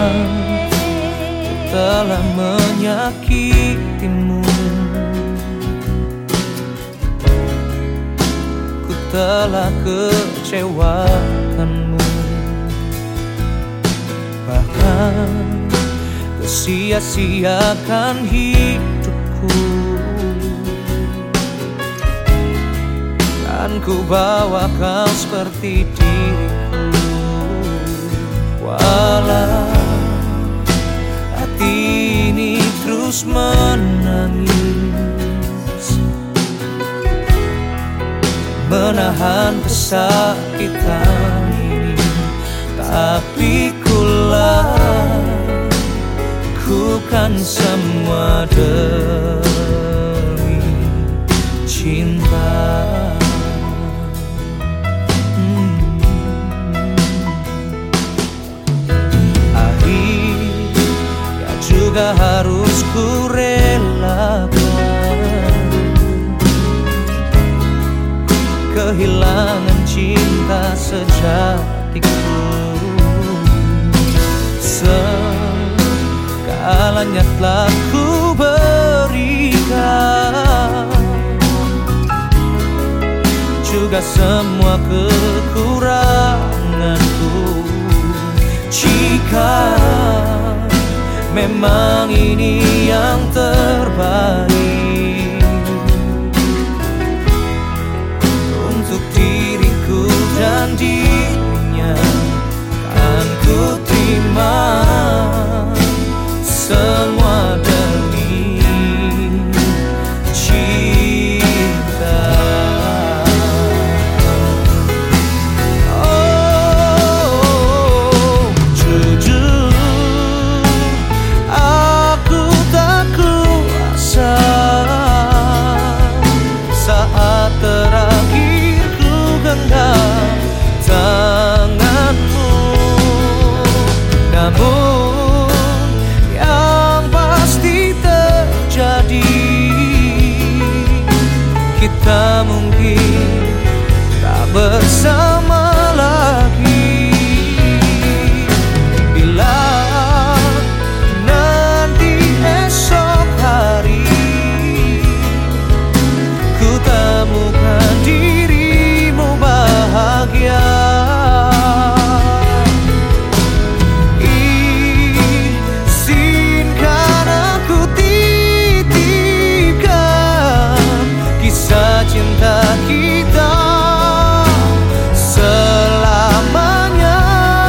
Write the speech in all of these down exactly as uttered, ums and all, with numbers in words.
ku telah menyakitimu, ku telah kecewakanmu, bahkan ku sia-siakan hidupku, dan ku bawa kau seperti diriku. Walau hati ini terus menangis, menahan kesakitan ini, tapi ku lakukan semua demi cinta. Juga harus ku relakan kehilangan cinta sejatiku. Segalanya telah ku berikan, juga semua kekuranganku. Jika memang ini yang terbaik untuk diriku dan dirinya, kan ku terima semua demi cinta. Oh, jujur saat terakhir ku genggam tanganmu, namun yang pasti terjadi, kita mungkin tak bersama lagi. Bila nanti esok hari ku temukan dirimu bahagia, izinkan aku titipkan kisah cinta kita selamanya.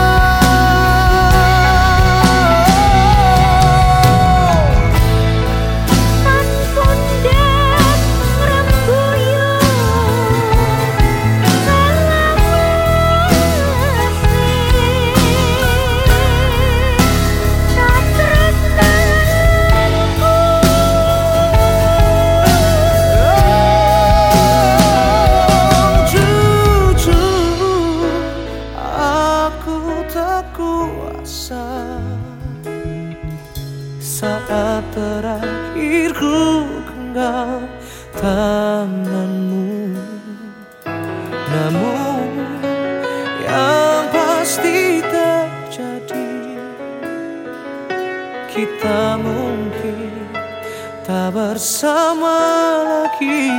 Saat terakhir ku genggam tanganmu, namun yang pasti terjadi, kita mungkin tak bersama lagi.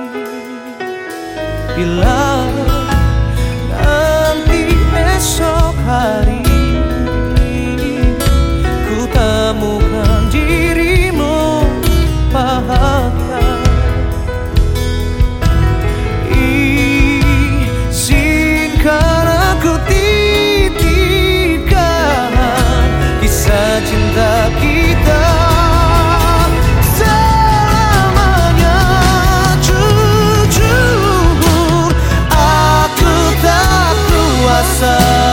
Bila nanti esok hari ku temukan dirimu bahagia, izinkan aku titipkan kisah cinta kita selamanya. Jujur aku tak kuasa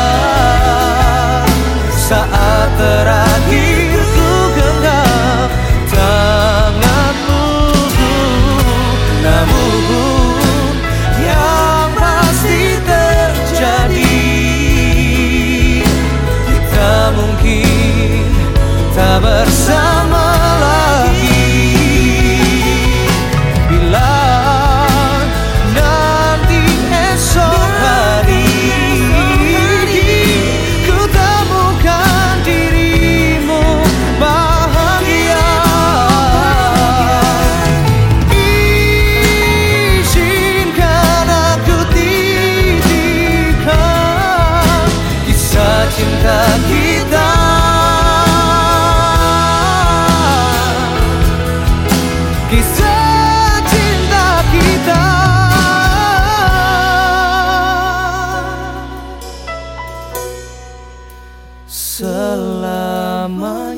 saat terakhir ku genggam tanganmu, namun yang pasti terjadi, kita mungkin tak bersama lagi. Bila nanti esok hari ku temukan diri selamanya.